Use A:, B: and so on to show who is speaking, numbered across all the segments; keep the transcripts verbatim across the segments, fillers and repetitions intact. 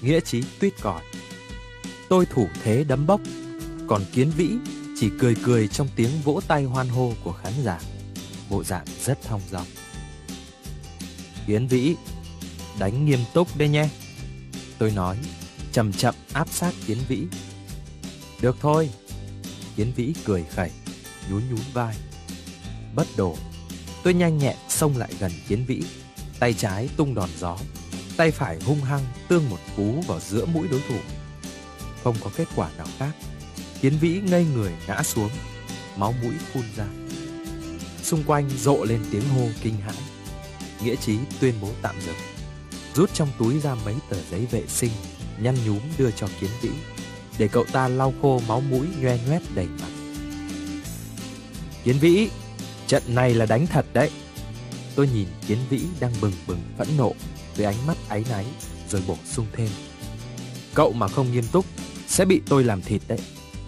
A: Nghĩa Chí tuýt còi. Tôi thủ thế đấm bốc, còn Kiến Vĩ chỉ cười cười trong tiếng vỗ tay hoan hô của khán giả, bộ dạng rất thong dong. Kiến Vĩ, đánh nghiêm túc đấy nhé, tôi nói, chậm chậm áp sát Kiến Vĩ. Được thôi, Kiến Vĩ cười khẩy, nhún nhún vai. Bất đồ, tôi nhanh nhẹn xông lại gần Kiến Vĩ, tay trái tung đòn gió, tay phải hung hăng tương một cú vào giữa mũi đối thủ. Không có kết quả nào khác, Kiến Vĩ ngây người ngã xuống, máu mũi phun ra. Xung quanh rộ lên tiếng hô kinh hãi. Nghĩa Chí tuyên bố tạm dừng, rút trong túi ra mấy tờ giấy vệ sinh, nhăn nhúm đưa cho Kiến Vĩ, để cậu ta lau khô máu mũi nhoe nhoét đầy mặt. Kiến Vĩ, trận này là đánh thật đấy. Tôi nhìn Kiến Vĩ đang bừng bừng phẫn nộ với ánh mắt áy náy, rồi bổ sung thêm. Cậu mà không nghiêm túc sẽ bị tôi làm thịt đấy.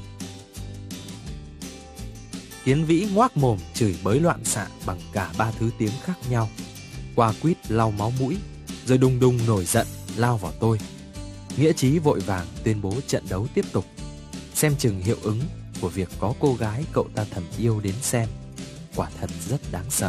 A: Kiến Vĩ ngoác mồm chửi bới loạn xạ bằng cả ba thứ tiếng khác nhau, qua quýt lau máu mũi, rồi đùng đùng nổi giận lao vào tôi. Nghĩa Chí vội vàng tuyên bố trận đấu tiếp tục, xem chừng hiệu ứng của việc có cô gái cậu ta thầm yêu đến xem. Quả thật rất đáng sợ.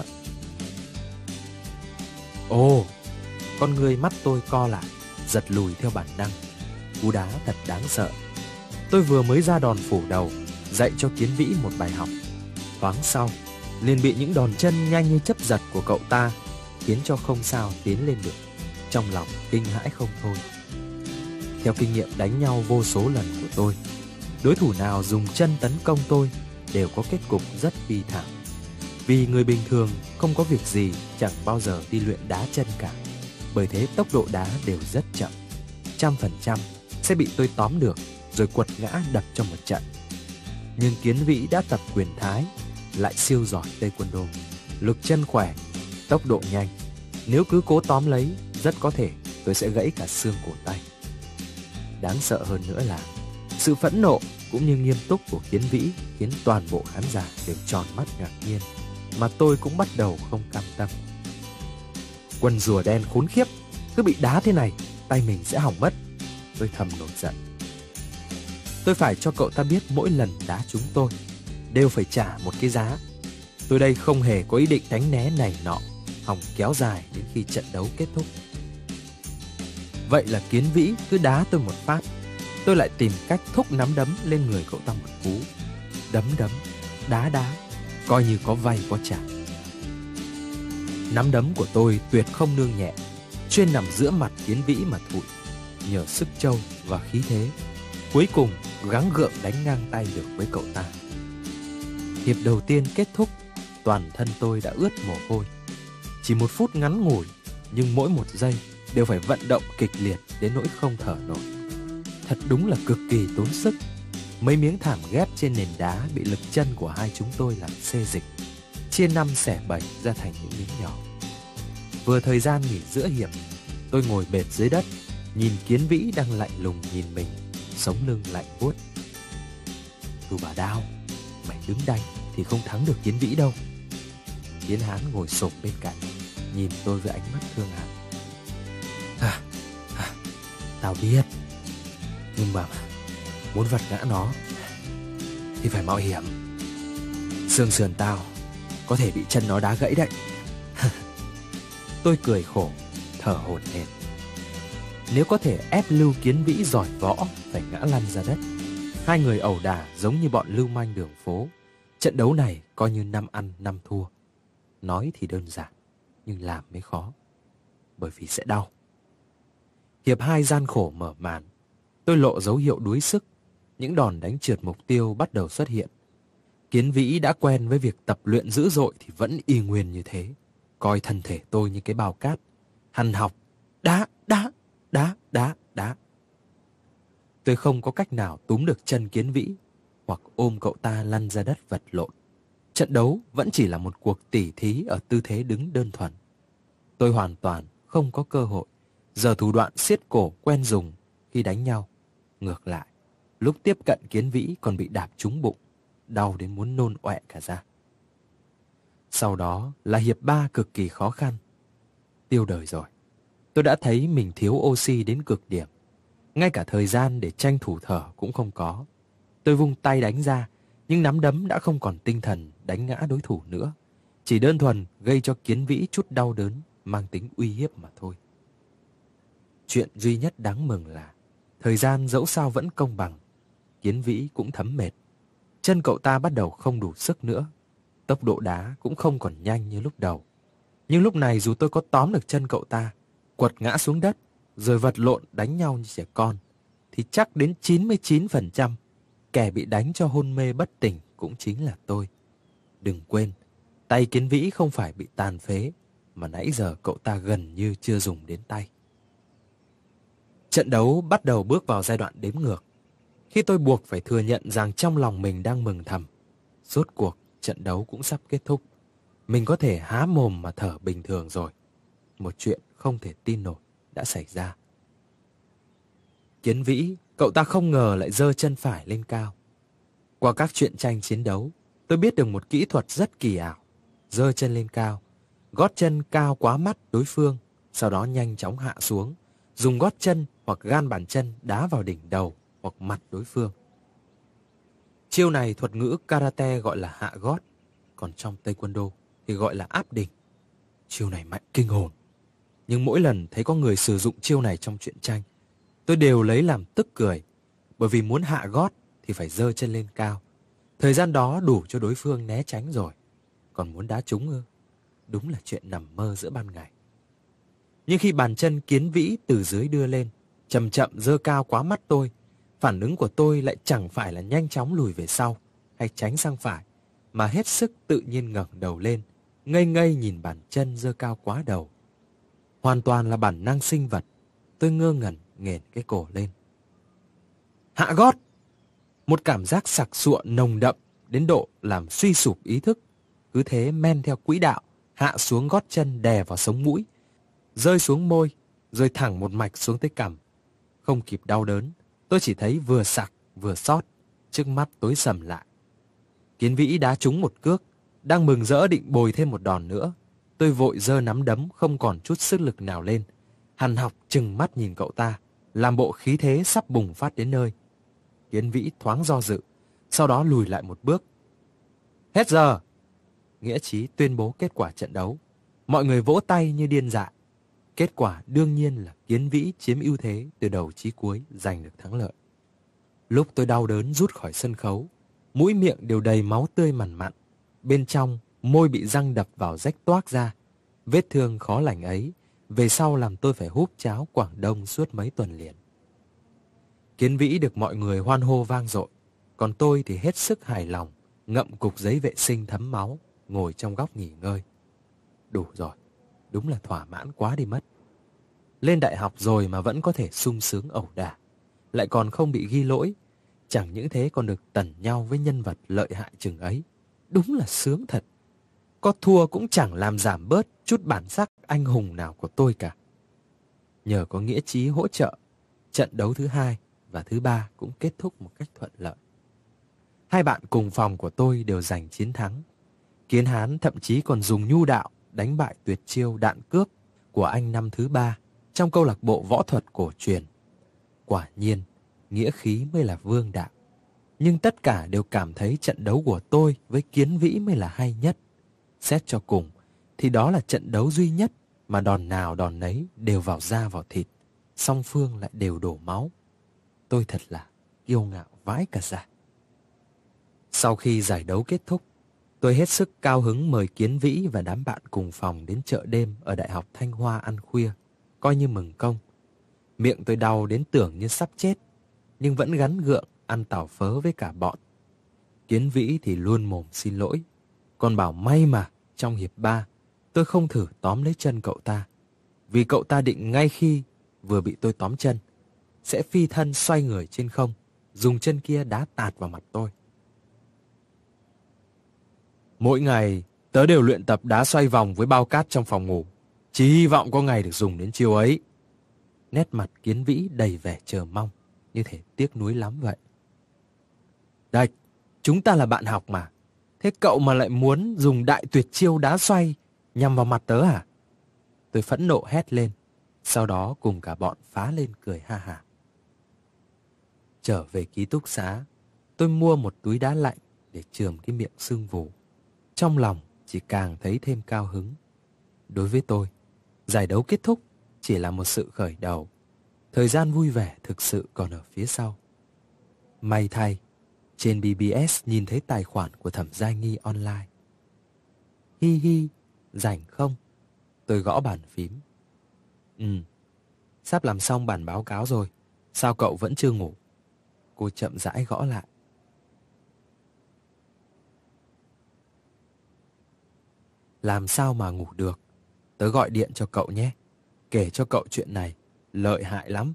A: Ồ, con người mắt tôi co lại, giật lùi theo bản năng. Cú đá thật đáng sợ. Tôi vừa mới ra đòn phủ đầu, dạy cho Kiến Vĩ một bài học. Thoáng sau, liền bị những đòn chân nhanh như chớp giật của cậu ta khiến cho không sao tiến lên được. Trong lòng kinh hãi không thôi. Theo kinh nghiệm đánh nhau vô số lần của tôi, đối thủ nào dùng chân tấn công tôi đều có kết cục rất bi thảm. Vì người bình thường không có việc gì chẳng bao giờ đi luyện đá chân cả. Bởi thế tốc độ đá đều rất chậm, trăm phần trăm sẽ bị tôi tóm được rồi quật ngã đập trong một trận. Nhưng Kiến Vĩ đã tập quyền Thái, lại siêu giỏi taekwondo, lực chân khỏe, tốc độ nhanh. Nếu cứ cố tóm lấy, rất có thể tôi sẽ gãy cả xương cổ tay. Đáng sợ hơn nữa là sự phẫn nộ cũng như nghiêm túc của Kiến Vĩ khiến toàn bộ khán giả đều tròn mắt ngạc nhiên, mà tôi cũng bắt đầu không cam tâm. Quần rùa đen khốn khiếp, cứ bị đá thế này, tay mình sẽ hỏng mất. Tôi thầm nổi giận. Tôi phải cho cậu ta biết mỗi lần đá chúng tôi đều phải trả một cái giá. Tôi đây không hề có ý định tránh né này nọ, hòng kéo dài đến khi trận đấu kết thúc. Vậy là Kiến Vĩ cứ đá tôi một phát, tôi lại tìm cách thúc nắm đấm lên người cậu ta một cú. Đấm đấm, đá đá, coi như có vay có trả. Nắm đấm của tôi tuyệt không nương nhẹ, chuyên nằm giữa mặt Kiến Vĩ mà thụi. Nhờ sức trâu và khí thế, cuối cùng gắng gượng đánh ngang tay được với cậu ta. Hiệp đầu tiên kết thúc, toàn thân tôi đã ướt mồ hôi. Chỉ một phút ngắn ngủi, nhưng mỗi một giây đều phải vận động kịch liệt đến nỗi không thở nổi. Thật đúng là cực kỳ tốn sức. Mấy miếng thảm ghép trên nền đá bị lực chân của hai chúng tôi làm xê dịch, chia năm xẻ bảy ra thành những miếng nhỏ. Vừa thời gian nghỉ giữa hiệp, tôi ngồi bệt dưới đất, nhìn Kiến Vĩ đang lạnh lùng nhìn mình, sống lưng lạnh buốt. Tu Bà Đao, mày đứng đây thì không thắng được Kiến Vĩ đâu. Kiến Hán ngồi xổm bên cạnh, nhìn tôi với ánh mắt thương hại. À, à, tao biết, nhưng mà muốn vật ngã nó thì phải mạo hiểm. Xương sườn tao có thể bị chân nó đá gãy đấy. Tôi cười khổ, thở hổn hển. Nếu có thể ép Lưu Kiến Vĩ giỏi võ phải ngã lăn ra đất, hai người ẩu đả giống như bọn lưu manh đường phố, trận đấu này coi như năm ăn năm thua. Nói thì đơn giản, nhưng làm mới khó, bởi vì sẽ đau. Hiệp hai gian khổ mở màn, tôi lộ dấu hiệu đuối sức. Những đòn đánh trượt mục tiêu bắt đầu xuất hiện. Kiến Vĩ đã quen với việc tập luyện dữ dội thì vẫn y nguyên như thế, coi thân thể tôi như cái bao cát, hằn học, đá, đá, đá, đá, đá. Tôi không có cách nào túm được chân Kiến Vĩ hoặc ôm cậu ta lăn ra đất vật lộn. Trận đấu vẫn chỉ là một cuộc tỉ thí ở tư thế đứng đơn thuần. Tôi hoàn toàn không có cơ hội giờ thủ đoạn siết cổ quen dùng khi đánh nhau. Ngược lại, lúc tiếp cận Kiến Vĩ còn bị đạp trúng bụng, đau đến muốn nôn ọe cả ra. Sau đó là hiệp ba cực kỳ khó khăn. Tiêu đời rồi. Tôi đã thấy mình thiếu oxy đến cực điểm. Ngay cả thời gian để tranh thủ thở cũng không có. Tôi vung tay đánh ra, nhưng nắm đấm đã không còn tinh thần đánh ngã đối thủ nữa. Chỉ đơn thuần gây cho Kiến Vĩ chút đau đớn mang tính uy hiếp mà thôi. Chuyện duy nhất đáng mừng là thời gian dẫu sao vẫn công bằng. Kiến Vĩ cũng thấm mệt. Chân cậu ta bắt đầu không đủ sức nữa. Tốc độ đá cũng không còn nhanh như lúc đầu. Nhưng lúc này dù tôi có tóm được chân cậu ta, quật ngã xuống đất, rồi vật lộn đánh nhau như trẻ con, thì chắc đến chín mươi chín phần trăm kẻ bị đánh cho hôn mê bất tỉnh cũng chính là tôi. Đừng quên, tay Kiến Vĩ không phải bị tàn phế, mà nãy giờ cậu ta gần như chưa dùng đến tay. Trận đấu bắt đầu bước vào giai đoạn đếm ngược. Khi tôi buộc phải thừa nhận rằng trong lòng mình đang mừng thầm. Rốt cuộc, trận đấu cũng sắp kết thúc. Mình có thể há mồm mà thở bình thường rồi. Một chuyện không thể tin nổi đã xảy ra. Kiến Vĩ, cậu ta không ngờ lại giơ chân phải lên cao. Qua các truyện tranh chiến đấu, tôi biết được một kỹ thuật rất kỳ ảo. Giơ chân lên cao, gót chân cao quá mắt đối phương, sau đó nhanh chóng hạ xuống, dùng gót chân hoặc gan bàn chân đá vào đỉnh đầu hoặc mặt đối phương. Chiêu này thuật ngữ karate gọi là hạ gót, còn trong taekwondo thì gọi là áp đỉnh. Chiêu này mạnh kinh hồn. Nhưng mỗi lần thấy có người sử dụng chiêu này trong truyện tranh, tôi đều lấy làm tức cười, bởi vì muốn hạ gót thì phải giơ chân lên cao. Thời gian đó đủ cho đối phương né tránh rồi. Còn muốn đá trúng ư? Đúng là chuyện nằm mơ giữa ban ngày. Nhưng khi bàn chân Kiến Vĩ từ dưới đưa lên, chậm chậm giơ cao quá mắt tôi, phản ứng của tôi lại chẳng phải là nhanh chóng lùi về sau hay tránh sang phải, mà hết sức tự nhiên ngẩng đầu lên, ngây ngây nhìn bàn chân giơ cao quá đầu. Hoàn toàn là bản năng sinh vật. Tôi ngơ ngẩn nghển cái cổ lên. Hạ gót! Một cảm giác sặc sụa nồng đậm đến độ làm suy sụp ý thức. Cứ thế men theo quỹ đạo, hạ xuống gót chân đè vào sống mũi, rơi xuống môi, rồi thẳng một mạch xuống tới cằm. Không kịp đau đớn, tôi chỉ thấy vừa sặc vừa xót, trước mắt tối sầm lại. Kiến Vĩ đá trúng một cước, đang mừng rỡ định bồi thêm một đòn nữa. Tôi vội giơ nắm đấm không còn chút sức lực nào lên, hằn học trừng mắt nhìn cậu ta, làm bộ khí thế sắp bùng phát đến nơi. Kiến Vĩ thoáng do dự, sau đó lùi lại một bước. Hết giờ! Nghĩa chí tuyên bố kết quả trận đấu. Mọi người vỗ tay như điên dại. Kết quả đương nhiên là Kiến Vĩ chiếm ưu thế từ đầu chí cuối, giành được thắng lợi. Lúc tôi đau đớn rút khỏi sân khấu, mũi miệng đều đầy máu tươi mằn mặn. Bên trong, môi bị răng đập vào rách toác ra. Vết thương khó lành ấy, về sau làm tôi phải húp cháo Quảng Đông suốt mấy tuần liền. Kiến Vĩ được mọi người hoan hô vang dội, còn tôi thì hết sức hài lòng, ngậm cục giấy vệ sinh thấm máu, ngồi trong góc nghỉ ngơi. Đủ rồi, đúng là thỏa mãn quá đi mất. Lên đại học rồi mà vẫn có thể sung sướng ẩu đả, lại còn không bị ghi lỗi, chẳng những thế còn được tẩn nhau với nhân vật lợi hại chừng ấy. Đúng là sướng thật. Có thua cũng chẳng làm giảm bớt chút bản sắc anh hùng nào của tôi cả. Nhờ có nghĩa chí hỗ trợ, trận đấu thứ hai và thứ ba cũng kết thúc một cách thuận lợi. Hai bạn cùng phòng của tôi đều giành chiến thắng. Kiến Hán thậm chí còn dùng nhu đạo đánh bại tuyệt chiêu đạn cước của anh năm thứ ba trong câu lạc bộ võ thuật cổ truyền. Quả nhiên, nghĩa khí mới là vương đạo. Nhưng tất cả đều cảm thấy trận đấu của tôi với Kiến Vĩ mới là hay nhất. Xét cho cùng, thì đó là trận đấu duy nhất mà đòn nào đòn nấy đều vào da vào thịt, song phương lại đều đổ máu. Tôi thật là kiêu ngạo vãi cả ra. Sau khi giải đấu kết thúc, tôi hết sức cao hứng mời Kiến Vĩ và đám bạn cùng phòng đến chợ đêm ở Đại học Thanh Hoa ăn khuya, coi như mừng công. Miệng tôi đau đến tưởng như sắp chết, nhưng vẫn gắn gượng ăn tảo phớ với cả bọn. Kiến Vĩ thì luôn mồm xin lỗi, còn bảo may mà trong hiệp ba tôi không thử tóm lấy chân cậu ta, vì cậu ta định ngay khi vừa bị tôi tóm chân sẽ phi thân xoay người trên không, dùng chân kia đá tạt vào mặt tôi. Mỗi ngày tớ đều luyện tập đá xoay vòng với bao cát trong phòng ngủ, chỉ hy vọng có ngày được dùng đến chiêu ấy. Nét mặt Kiến Vĩ đầy vẻ chờ mong, như thể tiếc nuối lắm vậy. Đạch, chúng ta là bạn học mà. Thế cậu mà lại muốn dùng đại tuyệt chiêu đá xoay nhằm vào mặt tớ à? Tôi phẫn nộ hét lên, sau đó cùng cả bọn phá lên cười ha hả. Trở về ký túc xá, tôi mua một túi đá lạnh để chườm cái miệng sưng vù. Trong lòng chỉ càng thấy thêm cao hứng. Đối với tôi, giải đấu kết thúc chỉ là một sự khởi đầu. Thời gian vui vẻ thực sự còn ở phía sau. May thay, trên bê bê ét nhìn thấy tài khoản của Thẩm Giai Nghi online. Hi hi, rảnh không? Tôi gõ bàn phím. Ừ, sắp làm xong bản báo cáo rồi. Sao cậu vẫn chưa ngủ? Cô chậm rãi gõ lại. Làm sao mà ngủ được? Tớ gọi điện cho cậu nhé. Kể cho cậu chuyện này, lợi hại lắm.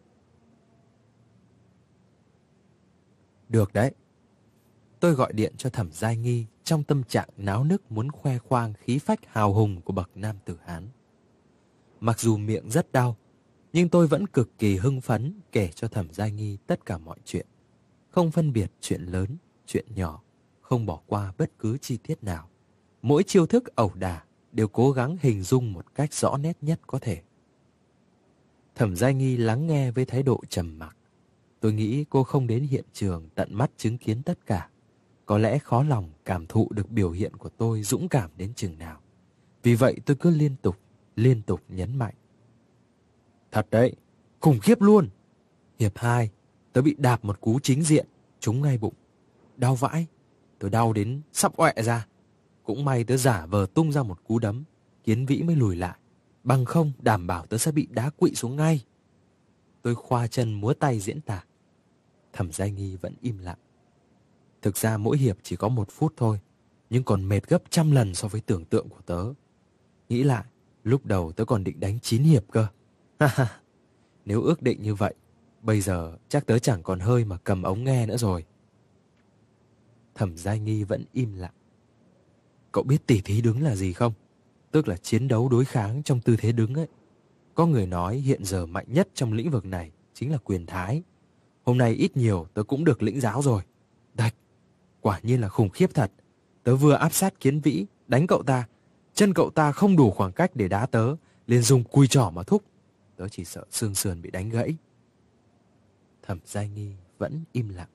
A: Được đấy. Tôi gọi điện cho Thẩm Giai Nghi trong tâm trạng náo nức muốn khoe khoang khí phách hào hùng của bậc nam tử Hán. Mặc dù miệng rất đau, nhưng tôi vẫn cực kỳ hưng phấn kể cho Thẩm Giai Nghi tất cả mọi chuyện. Không phân biệt chuyện lớn, chuyện nhỏ, không bỏ qua bất cứ chi tiết nào. Mỗi chiêu thức ẩu đả đều cố gắng hình dung một cách rõ nét nhất có thể. Thẩm Giai Nghi lắng nghe với thái độ trầm mặc. Tôi nghĩ cô không đến hiện trường tận mắt chứng kiến tất cả. Có lẽ khó lòng cảm thụ được biểu hiện của tôi dũng cảm đến chừng nào. Vì vậy tôi cứ liên tục, liên tục nhấn mạnh. Thật đấy, khủng khiếp luôn. Hiệp hai, tớ bị đạp một cú chính diện, trúng ngay bụng. Đau vãi, tớ đau đến sắp ọe ra. Cũng may tớ giả vờ tung ra một cú đấm, Kiến Vĩ mới lùi lại. Bằng không đảm bảo tớ sẽ bị đá quỵ xuống ngay. Tôi khoa chân múa tay diễn tả. Thẩm Giai Nghi vẫn im lặng. Thực ra mỗi hiệp chỉ có một phút thôi, nhưng còn mệt gấp trăm lần so với tưởng tượng của tớ. Nghĩ lại, lúc đầu tớ còn định đánh chín hiệp cơ. Nếu ước định như vậy, bây giờ chắc tớ chẳng còn hơi mà cầm ống nghe nữa rồi. Thẩm Giai Nghi vẫn im lặng. Cậu biết tỉ thí đứng là gì không? Tức là chiến đấu đối kháng trong tư thế đứng ấy. Có người nói hiện giờ mạnh nhất trong lĩnh vực này chính là quyền thái. Hôm nay ít nhiều tớ cũng được lĩnh giáo rồi. Đạch, quả nhiên là khủng khiếp thật. Tớ vừa áp sát Kiến Vĩ, đánh cậu ta. Chân cậu ta không đủ khoảng cách để đá tớ, liền dùng cùi trỏ mà thúc. Tớ chỉ sợ xương sườn bị đánh gãy. Thẩm Giai Nghi vẫn im lặng.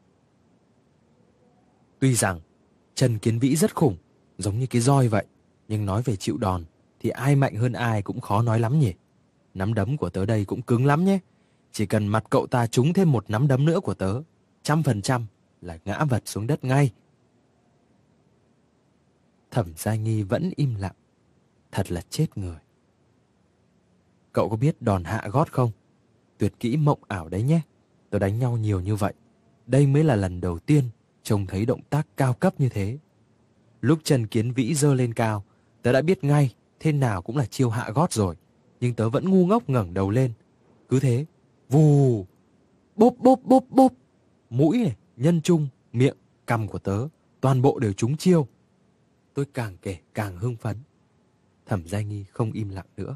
A: Tuy rằng chân Kiến Vĩ rất khủng, giống như cái roi vậy, nhưng nói về chịu đòn thì ai mạnh hơn ai cũng khó nói lắm nhỉ. Nắm đấm của tớ đây cũng cứng lắm nhé. Chỉ cần mặt cậu ta trúng thêm một nắm đấm nữa của tớ, trăm phần trăm là ngã vật xuống đất ngay. Thẩm Giai Nghi vẫn im lặng. Thật là chết người. Cậu có biết đòn hạ gót không? Tuyệt kỹ mộng ảo đấy nhé. Tớ đánh nhau nhiều như vậy, đây mới là lần đầu tiên trông thấy động tác cao cấp như thế. Lúc chân Kiến Vĩ giơ lên cao, tớ đã biết ngay thế nào cũng là chiêu hạ gót rồi. Nhưng tớ vẫn ngu ngốc ngẩng đầu lên. Cứ thế, vù, bốp bốp bốp bốp. Mũi này, nhân trung, miệng, cằm của tớ toàn bộ đều trúng chiêu. Tôi càng kể càng hưng phấn. Thẩm Giai Nghi không im lặng nữa.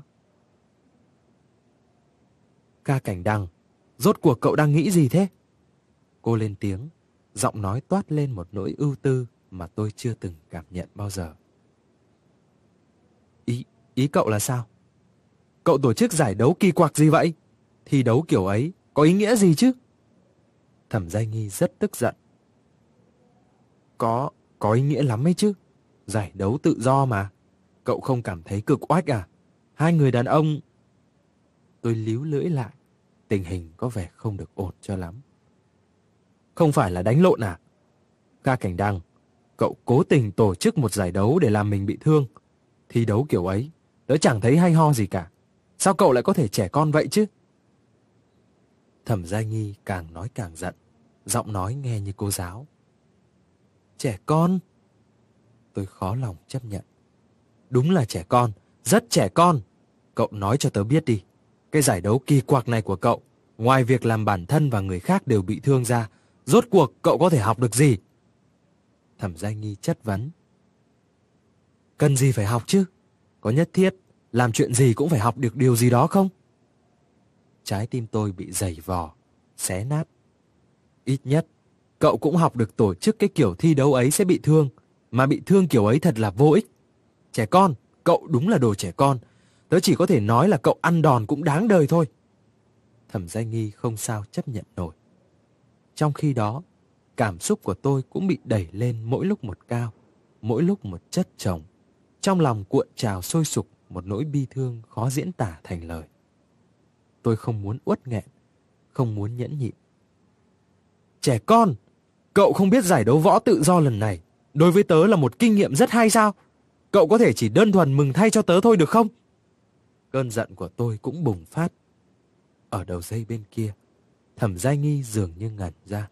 A: Ca Cảnh Đằng, rốt cuộc cậu đang nghĩ gì thế? Cô lên tiếng, giọng nói toát lên một nỗi ưu tư mà tôi chưa từng cảm nhận bao giờ. Ý, ý cậu là sao? Cậu tổ chức giải đấu kỳ quặc gì vậy? Thi đấu kiểu ấy có ý nghĩa gì chứ? Thẩm Giai Nghi rất tức giận. Có, có ý nghĩa lắm ấy chứ. Giải đấu tự do mà. Cậu không cảm thấy cực oách à? Hai người đàn ông... Tôi líu lưỡi lại. Tình hình có vẻ không được ổn cho lắm. Không phải là đánh lộn à? Ca Cảnh Đằng, cậu cố tình tổ chức một giải đấu để làm mình bị thương. Thi đấu kiểu ấy, tớ chẳng thấy hay ho gì cả. Sao cậu lại có thể trẻ con vậy chứ? Thẩm Giai Nghi càng nói càng giận, giọng nói nghe như cô giáo. Trẻ con? Tôi khó lòng chấp nhận. Đúng là trẻ con, rất trẻ con. Cậu nói cho tớ biết đi, cái giải đấu kỳ quặc này của cậu, ngoài việc làm bản thân và người khác đều bị thương ra, rốt cuộc cậu có thể học được gì? Thẩm Giai Nghi chất vấn. Cần gì phải học chứ? Có nhất thiết làm chuyện gì cũng phải học được điều gì đó không? Trái tim tôi bị giày vò, xé nát. Ít nhất, cậu cũng học được tổ chức cái kiểu thi đấu ấy sẽ bị thương. Mà bị thương kiểu ấy thật là vô ích. Trẻ con, cậu đúng là đồ trẻ con. Tớ chỉ có thể nói là cậu ăn đòn cũng đáng đời thôi. Thẩm Giai Nghi không sao chấp nhận nổi. Trong khi đó, cảm xúc của tôi cũng bị đẩy lên mỗi lúc một cao, mỗi lúc một chất chồng. Trong lòng cuộn trào sôi sục một nỗi bi thương khó diễn tả thành lời. Tôi không muốn uất nghẹn, không muốn nhẫn nhịn. Trẻ con, cậu không biết giải đấu võ tự do lần này đối với tớ là một kinh nghiệm rất hay sao? Cậu có thể chỉ đơn thuần mừng thay cho tớ thôi được không? Cơn giận của tôi cũng bùng phát. Ở đầu dây bên kia, Thẩm Giai Nghi dường như ngẩn ra.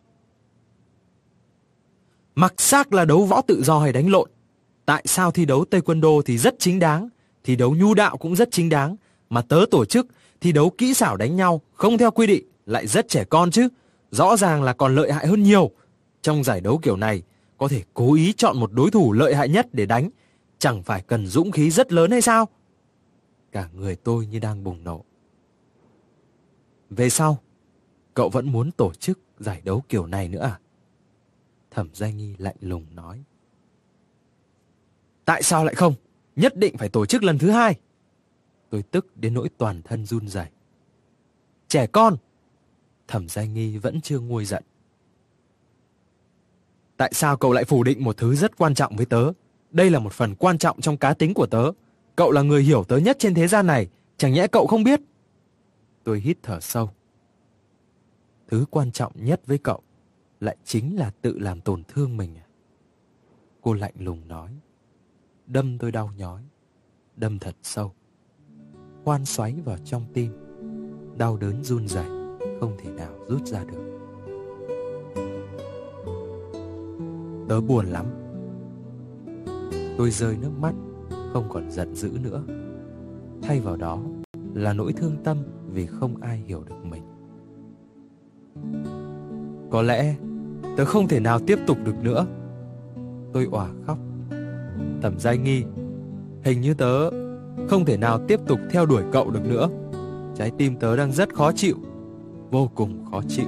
A: Mặc xác là đấu võ tự do hay đánh lộn, tại sao thi đấu taekwondo thì rất chính đáng, thi đấu nhu đạo cũng rất chính đáng, mà tớ tổ chức thi đấu kỹ xảo đánh nhau không theo quy định lại rất trẻ con chứ? Rõ ràng là còn lợi hại hơn nhiều. Trong giải đấu kiểu này, có thể cố ý chọn một đối thủ lợi hại nhất để đánh, chẳng phải cần dũng khí rất lớn hay sao? Cả người tôi như đang bùng nổ. Về sau, cậu vẫn muốn tổ chức giải đấu kiểu này nữa à? Thẩm Giai Nghi lạnh lùng nói. Tại sao lại không? Nhất định phải tổ chức lần thứ hai. Tôi tức đến nỗi toàn thân run rẩy. Trẻ con! Thẩm Giai Nghi vẫn chưa nguôi giận. Tại sao cậu lại phủ định một thứ rất quan trọng với tớ? Đây là một phần quan trọng trong cá tính của tớ. Cậu là người hiểu tớ nhất trên thế gian này, chẳng nhẽ cậu không biết? Tôi hít thở sâu. Thứ quan trọng nhất với cậu lại chính là tự làm tổn thương mình à? Cô lạnh lùng nói. Đâm tôi đau nhói, đâm thật sâu. Khoan xoáy vào trong tim, đau đớn run rẩy, không thể nào rút ra được. Tớ buồn lắm. Tôi rơi nước mắt, không còn giận dữ nữa. Thay vào đó là nỗi thương tâm vì không ai hiểu được mình. Có lẽ tớ không thể nào tiếp tục được nữa. Tôi òa khóc. Thẩm Giai Nghi, hình như tớ không thể nào tiếp tục theo đuổi cậu được nữa. Trái tim tớ đang rất khó chịu, vô cùng khó chịu.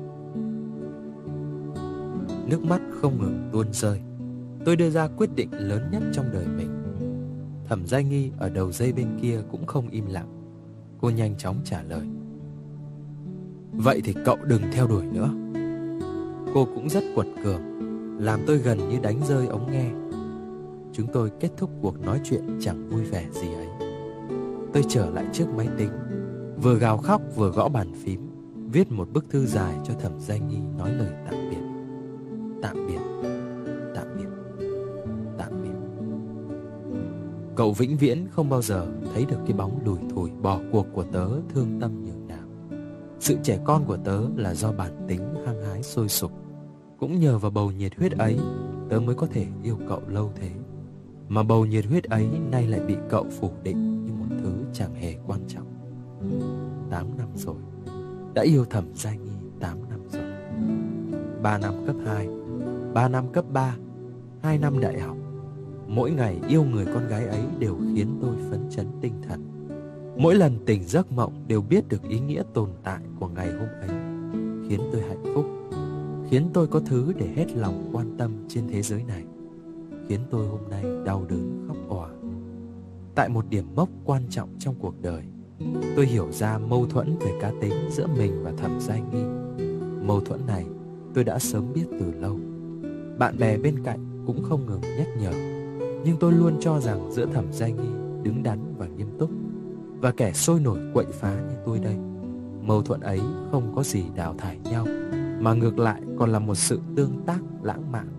A: Nước mắt không ngừng tuôn rơi. Tôi đưa ra quyết định lớn nhất trong đời mình. Thẩm Giai Nghi ở đầu dây bên kia cũng không im lặng. Cô nhanh chóng trả lời. Vậy thì cậu đừng theo đuổi nữa. Cô cũng rất quật cường, làm tôi gần như đánh rơi ống nghe. Chúng tôi kết thúc cuộc nói chuyện chẳng vui vẻ gì ấy. Tôi trở lại trước máy tính, vừa gào khóc vừa gõ bàn phím, viết một bức thư dài cho Thẩm Giai Nghi nói lời tạm biệt. Tạm biệt, tạm biệt, tạm biệt. Cậu vĩnh viễn không bao giờ thấy được cái bóng lùi thủi bỏ cuộc của tớ thương tâm nhường nào. Sự trẻ con của tớ là do bản tính hăng hái sôi sục. Cũng nhờ vào bầu nhiệt huyết ấy, tớ mới có thể yêu cậu lâu thế. Mà bầu nhiệt huyết ấy nay lại bị cậu phủ định như một thứ chẳng hề quan trọng. Tám năm rồi, đã yêu Thẩm Giai Nghi tám năm rồi. Ba năm cấp hai, ba năm cấp ba, hai năm đại học. Mỗi ngày yêu người con gái ấy đều khiến tôi phấn chấn tinh thần. Mỗi lần tỉnh giấc mộng đều biết được ý nghĩa tồn tại của ngày hôm ấy, khiến tôi hạnh phúc, khiến tôi có thứ để hết lòng quan tâm trên thế giới này, khiến tôi hôm nay đau đớn khóc òa. Tại một điểm mốc quan trọng trong cuộc đời, tôi hiểu ra mâu thuẫn về cá tính giữa mình và Thẩm Giai Nghi. Mâu thuẫn này tôi đã sớm biết từ lâu. Bạn bè bên cạnh cũng không ngừng nhắc nhở, nhưng tôi luôn cho rằng giữa Thẩm Giai Nghi đứng đắn và nghiêm túc, và kẻ sôi nổi quậy phá như tôi đây, mâu thuẫn ấy không có gì đào thải nhau, mà ngược lại còn là một sự tương tác lãng mạn